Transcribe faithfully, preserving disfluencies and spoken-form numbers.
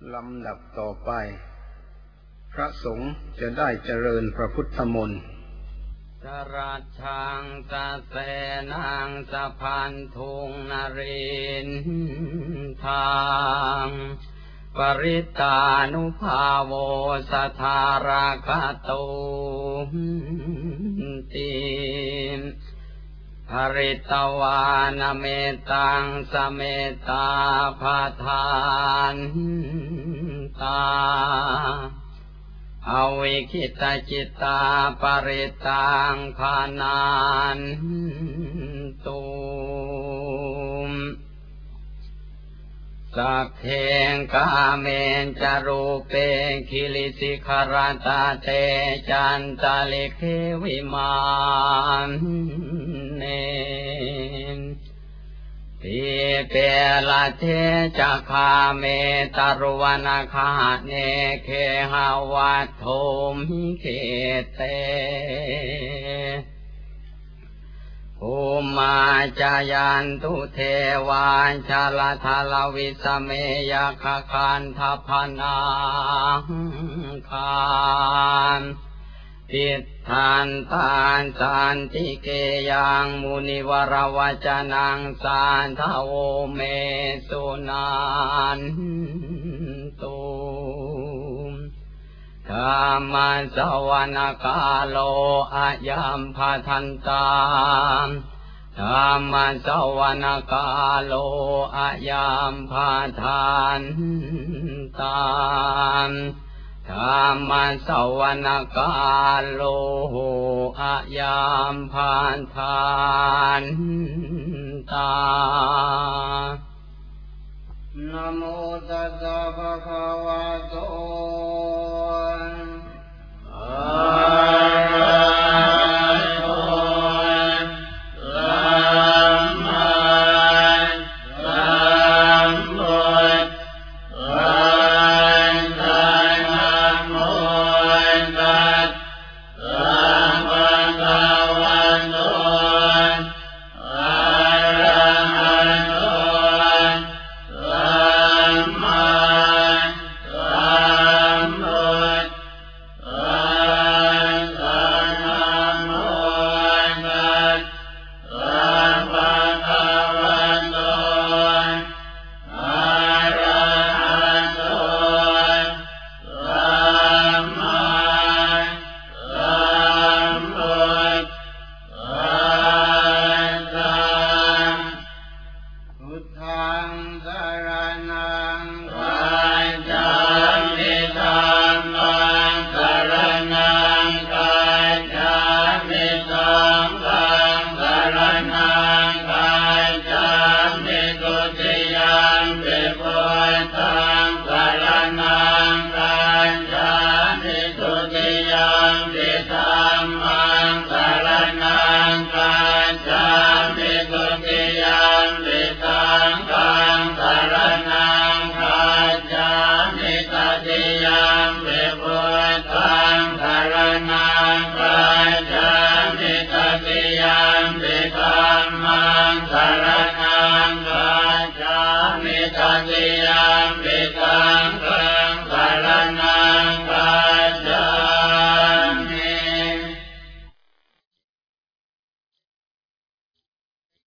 ลำดับต่อไปพระสงฆ์จะได้เจริญพระพุทธมนต์สรัชชังสะเสนังสะพันธุงนรินทางปริตานุภาโวสัทธาราคตุติภริตวานเมตังสเมตาภาทานตาอวิคิตจิตาปริตังพานานตุมสักเขงกาเมนจารูเปคิลิสิขารตาเตจันตาลิเควิมานเนทีเปลาเทจักขาเมตารุวนาคาเนเคหาวัตโทมิเกเตภูมาจายันตุเทวาชาลทาลวิสเมยคคันทพนาคานติทานทานสันติเกยังมุนิวรวจนังสันทโวเมสุนันตุธรรมสวนกาโลอายัมภทันตามธรรมสวนกาโลอายัมภทันตามธรรมสวนกาโลอายัมภทันตานะโมตัสสะภะคะวะโตอะระหะโตสัมมาสัมพุทธัสสะนะโมตัสสะภะคะวะโตอะระหะโตสัมมาสัมพุทธัสสะนะโมตัสสะภะคะวะโตอะระหะโตสัมมาสัมพุทธัสสะพุทธังสรณังคัจฉามิธัมมังสรณังคัจฉามิสังฆังสรณังคัจฉามิทุติยัมปิพุทธังสรณังคัจฉามิทุติยัมปิธัมมังสรณังคัจฉามิทุติยัมปิสังฆังสรณังคัจฉามิตติยัมปิพุทธังสรณังคัจฉามิตติยัมปิธัมมังสรณังคัจฉามิตติย